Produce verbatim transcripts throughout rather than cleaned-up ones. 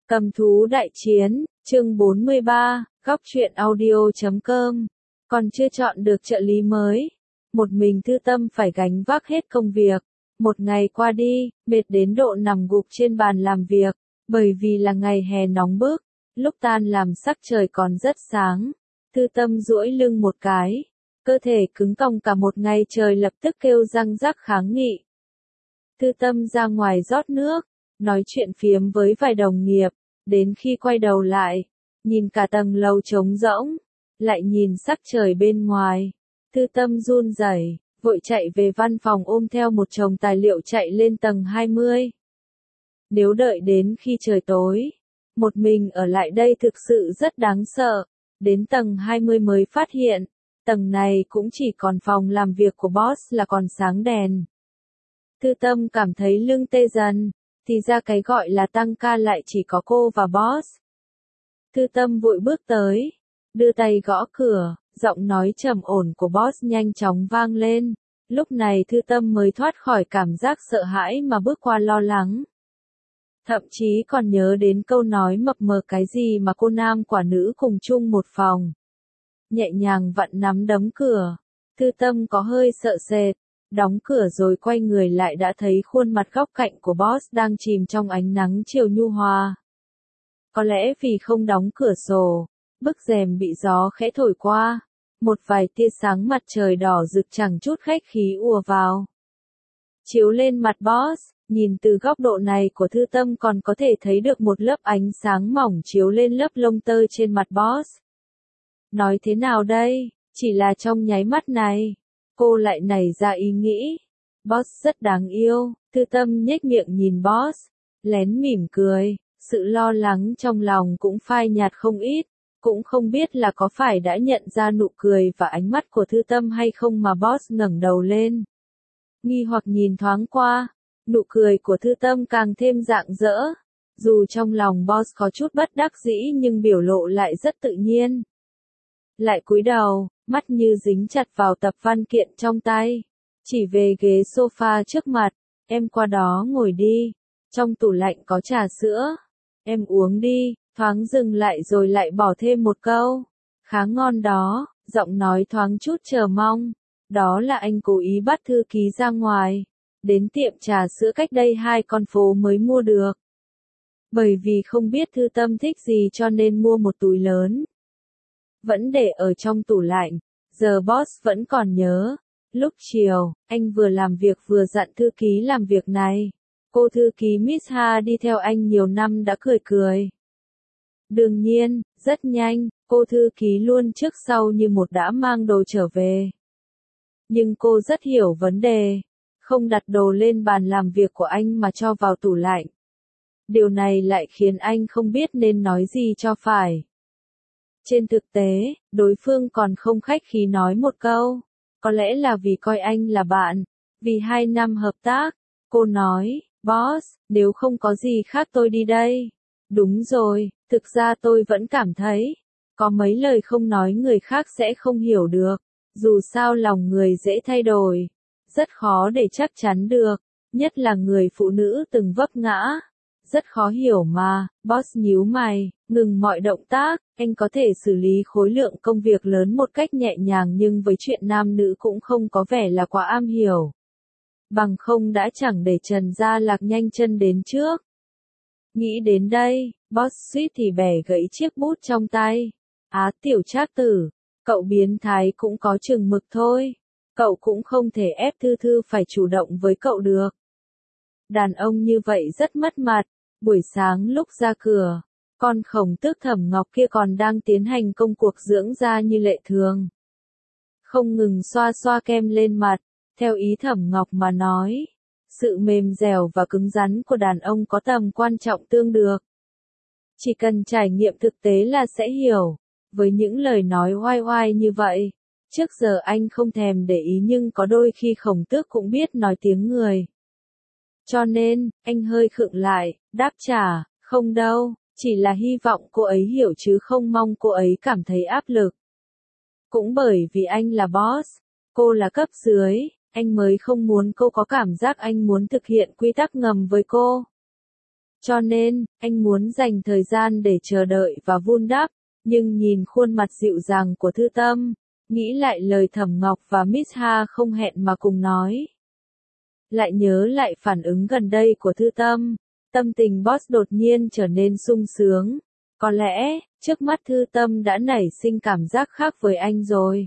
Cầm thú đại chiến, chương bốn mươi ba, góc truyện audio chấm com. Còn chưa chọn được trợ lý mới. Một mình Thư Tâm phải gánh vác hết công việc. Một ngày qua đi, mệt đến độ nằm gục trên bàn làm việc. Bởi vì là ngày hè nóng bức, lúc tan làm sắc trời còn rất sáng. Thư Tâm duỗi lưng một cái. Cơ thể cứng còng cả một ngày trời lập tức kêu răng rắc kháng nghị. Thư Tâm ra ngoài rót nước, nói chuyện phiếm với vài đồng nghiệp, đến khi quay đầu lại, nhìn cả tầng lầu trống rỗng, lại nhìn sắc trời bên ngoài. Thư Tâm run rẩy, vội chạy về văn phòng ôm theo một chồng tài liệu chạy lên tầng hai mươi. Nếu đợi đến khi trời tối, một mình ở lại đây thực sự rất đáng sợ. Đến tầng hai mươi mới phát hiện, tầng này cũng chỉ còn phòng làm việc của boss là còn sáng đèn. Thư Tâm cảm thấy lưng tê dần, thì ra cái gọi là tăng ca lại chỉ có cô và boss. Thư Tâm vội bước tới, đưa tay gõ cửa, giọng nói trầm ổn của boss nhanh chóng vang lên. Lúc này Thư Tâm mới thoát khỏi cảm giác sợ hãi mà bước qua lo lắng. Thậm chí còn nhớ đến câu nói mập mờ cái gì mà cô nam quả nữ cùng chung một phòng. Nhẹ nhàng vặn nắm đấm cửa, Thư Tâm có hơi sợ sệt. Đóng cửa rồi quay người lại đã thấy khuôn mặt góc cạnh của boss đang chìm trong ánh nắng chiều nhu hòa. Có lẽ vì không đóng cửa sổ, bức rèm bị gió khẽ thổi qua, một vài tia sáng mặt trời đỏ rực chẳng chút khách khí ùa vào. Chiếu lên mặt boss, nhìn từ góc độ này của Thư Tâm còn có thể thấy được một lớp ánh sáng mỏng chiếu lên lớp lông tơ trên mặt boss. Nói thế nào đây, chỉ là trong nháy mắt này. Cô lại nảy ra ý nghĩ, boss rất đáng yêu. Thư Tâm nhếch miệng nhìn boss, lén mỉm cười, sự lo lắng trong lòng cũng phai nhạt không ít, cũng không biết là có phải đã nhận ra nụ cười và ánh mắt của Thư Tâm hay không mà boss ngẩng đầu lên. Nghi hoặc nhìn thoáng qua, nụ cười của Thư Tâm càng thêm rạng rỡ, dù trong lòng boss có chút bất đắc dĩ nhưng biểu lộ lại rất tự nhiên. Lại cúi đầu, mắt như dính chặt vào tập văn kiện trong tay, chỉ về ghế sofa trước mặt, em qua đó ngồi đi, trong tủ lạnh có trà sữa, em uống đi, thoáng dừng lại rồi lại bỏ thêm một câu, khá ngon đó, giọng nói thoáng chút chờ mong, đó là anh cố ý bắt thư ký ra ngoài, đến tiệm trà sữa cách đây hai con phố mới mua được. Bởi vì không biết Thư Tâm thích gì cho nên mua một túi lớn. Vẫn để ở trong tủ lạnh, giờ boss vẫn còn nhớ. Lúc chiều, anh vừa làm việc vừa dặn thư ký làm việc này. Cô thư ký Miss Ha đi theo anh nhiều năm đã cười cười. Đương nhiên, rất nhanh, cô thư ký luôn trước sau như một đã mang đồ trở về. Nhưng cô rất hiểu vấn đề, không đặt đồ lên bàn làm việc của anh mà cho vào tủ lạnh. Điều này lại khiến anh không biết nên nói gì cho phải. Trên thực tế, đối phương còn không khách khí nói một câu, có lẽ là vì coi anh là bạn, vì hai năm hợp tác, cô nói, boss, nếu không có gì khác tôi đi đây. Đúng rồi, thực ra tôi vẫn cảm thấy, có mấy lời không nói người khác sẽ không hiểu được, dù sao lòng người dễ thay đổi, rất khó để chắc chắn được, nhất là người phụ nữ từng vấp ngã. Rất khó hiểu mà, boss nhíu mày, ngừng mọi động tác, anh có thể xử lý khối lượng công việc lớn một cách nhẹ nhàng nhưng với chuyện nam nữ cũng không có vẻ là quá am hiểu. Bằng không đã chẳng để Trần Gia Lạc nhanh chân đến trước. Nghĩ đến đây, boss suýt thì bẻ gãy chiếc bút trong tay. Á tiểu trác tử, cậu biến thái cũng có chừng mực thôi. Cậu cũng không thể ép Thư Thư phải chủ động với cậu được. Đàn ông như vậy rất mất mặt. Buổi sáng lúc ra cửa, con khổng tước Thẩm Ngọc kia còn đang tiến hành công cuộc dưỡng da như lệ thường. Không ngừng xoa xoa kem lên mặt, theo ý Thẩm Ngọc mà nói. Sự mềm dẻo và cứng rắn của đàn ông có tầm quan trọng tương được. Chỉ cần trải nghiệm thực tế là sẽ hiểu. Với những lời nói oai oai như vậy, trước giờ anh không thèm để ý nhưng có đôi khi khổng tước cũng biết nói tiếng người. Cho nên, anh hơi khựng lại, đáp trả, không đâu, chỉ là hy vọng cô ấy hiểu chứ không mong cô ấy cảm thấy áp lực. Cũng bởi vì anh là boss, cô là cấp dưới, anh mới không muốn cô có cảm giác anh muốn thực hiện quy tắc ngầm với cô. Cho nên, anh muốn dành thời gian để chờ đợi và vun đắp, nhưng nhìn khuôn mặt dịu dàng của Thư Tâm, nghĩ lại lời Thẩm Ngọc và Miss Ha không hẹn mà cùng nói. Lại nhớ lại phản ứng gần đây của Thư Tâm, tâm tình boss đột nhiên trở nên sung sướng. Có lẽ, trước mắt Thư Tâm đã nảy sinh cảm giác khác với anh rồi.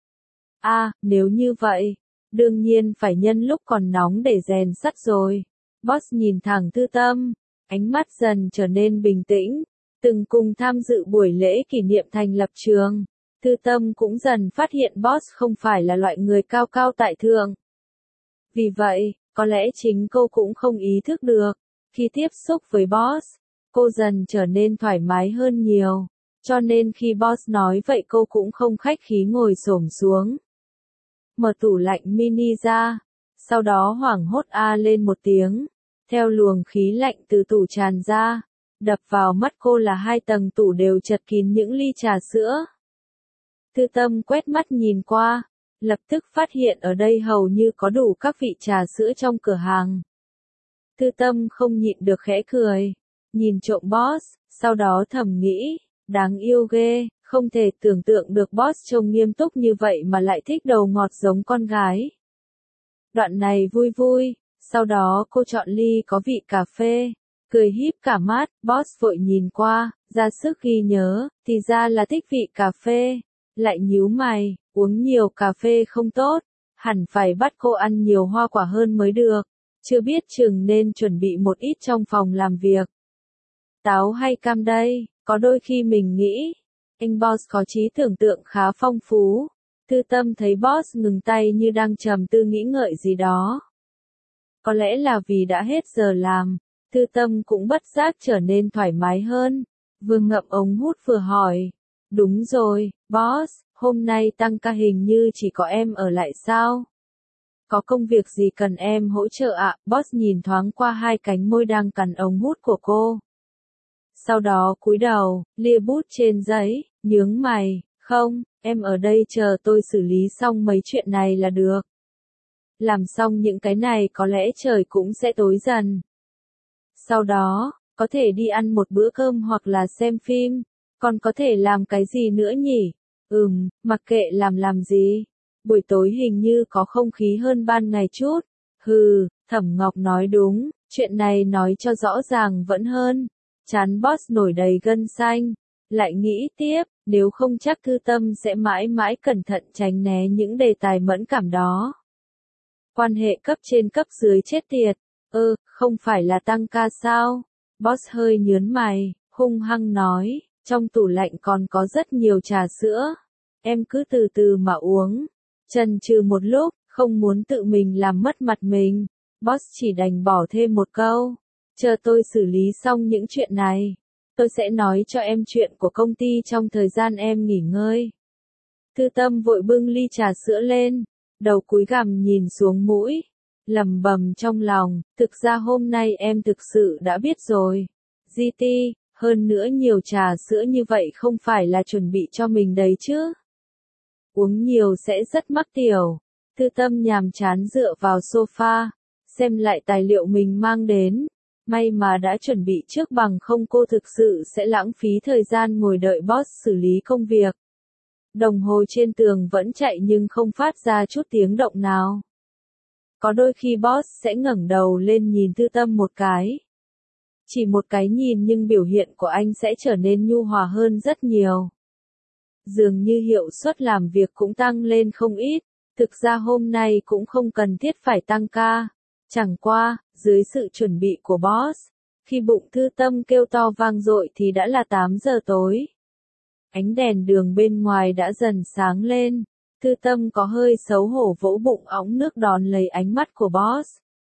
À, nếu như vậy, đương nhiên phải nhân lúc còn nóng để rèn sắt rồi. Boss nhìn thẳng Thư Tâm, ánh mắt dần trở nên bình tĩnh. Từng cùng tham dự buổi lễ kỷ niệm thành lập trường, Thư Tâm cũng dần phát hiện boss không phải là loại người cao cao tại thượng. Vì vậy, có lẽ chính cô cũng không ý thức được, khi tiếp xúc với boss, cô dần trở nên thoải mái hơn nhiều, cho nên khi boss nói vậy cô cũng không khách khí ngồi xổm xuống. Mở tủ lạnh mini ra, sau đó hoảng hốt a lên một tiếng, theo luồng khí lạnh từ tủ tràn ra, đập vào mắt cô là hai tầng tủ đều chật kín những ly trà sữa. Thư Tâm quét mắt nhìn qua, lập tức phát hiện ở đây hầu như có đủ các vị trà sữa trong cửa hàng. Thư Tâm không nhịn được khẽ cười, nhìn trộm boss, sau đó thầm nghĩ, đáng yêu ghê, không thể tưởng tượng được boss trông nghiêm túc như vậy mà lại thích đầu ngọt giống con gái. Đoạn này vui vui, sau đó cô chọn ly có vị cà phê, cười híp cả mắt, boss vội nhìn qua, ra sức ghi nhớ, thì ra là thích vị cà phê, lại nhíu mày, uống nhiều cà phê không tốt, hẳn phải bắt cô ăn nhiều hoa quả hơn mới được, chưa biết chừng nên chuẩn bị một ít trong phòng làm việc. Táo hay cam đây, có đôi khi mình nghĩ, anh boss có trí tưởng tượng khá phong phú. Thư Tâm thấy boss ngừng tay như đang trầm tư nghĩ ngợi gì đó. Có lẽ là vì đã hết giờ làm, Thư Tâm cũng bất giác trở nên thoải mái hơn, vừa ngậm ống hút vừa hỏi. Đúng rồi, boss, hôm nay tăng ca hình như chỉ có em ở lại sao? Có công việc gì cần em hỗ trợ ạ? À? Boss nhìn thoáng qua hai cánh môi đang cắn ống hút của cô. Sau đó cúi đầu, lia bút trên giấy, nhướng mày, không, em ở đây chờ tôi xử lý xong mấy chuyện này là được. Làm xong những cái này có lẽ trời cũng sẽ tối dần. Sau đó, có thể đi ăn một bữa cơm hoặc là xem phim, còn có thể làm cái gì nữa nhỉ? Ừm, mặc kệ làm làm gì. Buổi tối hình như có không khí hơn ban ngày chút. Hừ, Thẩm Ngọc nói đúng, chuyện này nói cho rõ ràng vẫn hơn. Chán boss nổi đầy gân xanh, lại nghĩ tiếp, nếu không chắc Thư Tâm sẽ mãi mãi cẩn thận tránh né những đề tài mẫn cảm đó. Quan hệ cấp trên cấp dưới chết tiệt, ơ, không phải là tăng ca sao? Boss hơi nhớn mày, hung hăng nói, trong tủ lạnh còn có rất nhiều trà sữa, em cứ từ từ mà uống. Chần chừ một lúc, không muốn tự mình làm mất mặt mình, boss chỉ đành bỏ thêm một câu. Chờ tôi xử lý xong những chuyện này, tôi sẽ nói cho em chuyện của công ty trong thời gian em nghỉ ngơi. Thư Tâm vội bưng ly trà sữa lên, đầu cúi gằm nhìn xuống mũi, lẩm bẩm trong lòng, thực ra hôm nay em thực sự đã biết rồi. giê tê, hơn nữa nhiều trà sữa như vậy không phải là chuẩn bị cho mình đấy chứ. Uống nhiều sẽ rất mắc tiểu. Thư Tâm nhàm chán dựa vào sofa, xem lại tài liệu mình mang đến. May mà đã chuẩn bị trước bằng không cô thực sự sẽ lãng phí thời gian ngồi đợi boss xử lý công việc. Đồng hồ trên tường vẫn chạy nhưng không phát ra chút tiếng động nào. Có đôi khi boss sẽ ngẩng đầu lên nhìn Thư Tâm một cái. Chỉ một cái nhìn nhưng biểu hiện của anh sẽ trở nên nhu hòa hơn rất nhiều. Dường như hiệu suất làm việc cũng tăng lên không ít, thực ra hôm nay cũng không cần thiết phải tăng ca. Chẳng qua, dưới sự chuẩn bị của boss, khi bụng Thư Tâm kêu to vang dội thì đã là tám giờ tối. Ánh đèn đường bên ngoài đã dần sáng lên, Thư Tâm có hơi xấu hổ vỗ bụng óng nước đón lấy ánh mắt của boss.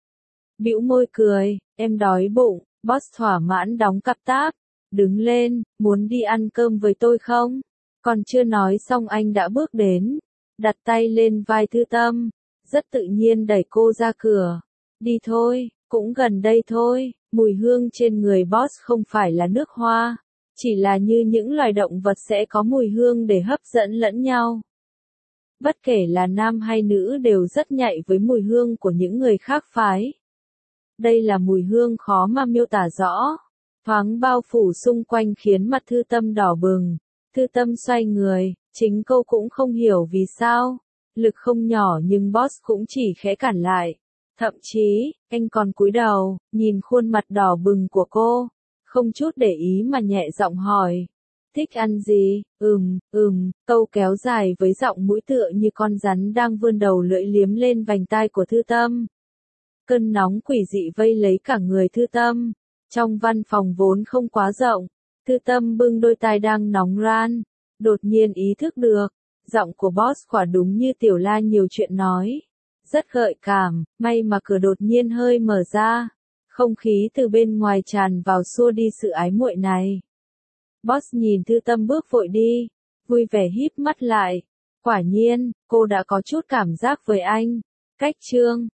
Bĩu môi cười, em đói bụng, boss thỏa mãn đóng cặp táp, đứng lên, muốn đi ăn cơm với tôi không? Còn chưa nói xong anh đã bước đến, đặt tay lên vai Thư Tâm, rất tự nhiên đẩy cô ra cửa. Đi thôi, cũng gần đây thôi, mùi hương trên người boss không phải là nước hoa, chỉ là như những loài động vật sẽ có mùi hương để hấp dẫn lẫn nhau. Bất kể là nam hay nữ đều rất nhạy với mùi hương của những người khác phái. Đây là mùi hương khó mà miêu tả rõ. Thoáng bao phủ xung quanh khiến mặt Thư Tâm đỏ bừng. Thư Tâm xoay người, chính cô cũng không hiểu vì sao. Lực không nhỏ nhưng boss cũng chỉ khẽ cản lại. Thậm chí, anh còn cúi đầu, nhìn khuôn mặt đỏ bừng của cô. Không chút để ý mà nhẹ giọng hỏi. Thích ăn gì? Ừm, ừm, câu kéo dài với giọng mũi tựa như con rắn đang vươn đầu lưỡi liếm lên vành tai của Thư Tâm. Cơn nóng quỷ dị vây lấy cả người Thư Tâm. Trong văn phòng vốn không quá rộng, Thư Tâm bưng đôi tai đang nóng ran. Đột nhiên ý thức được, giọng của boss quả đúng như Tiểu La nhiều chuyện nói. Rất gợi cảm, may mà cửa đột nhiên hơi mở ra. Không khí từ bên ngoài tràn vào xua đi sự ái muội này. Boss nhìn Thư Tâm bước vội đi, vui vẻ híp mắt lại. Quả nhiên, cô đã có chút cảm giác với anh. Cách chương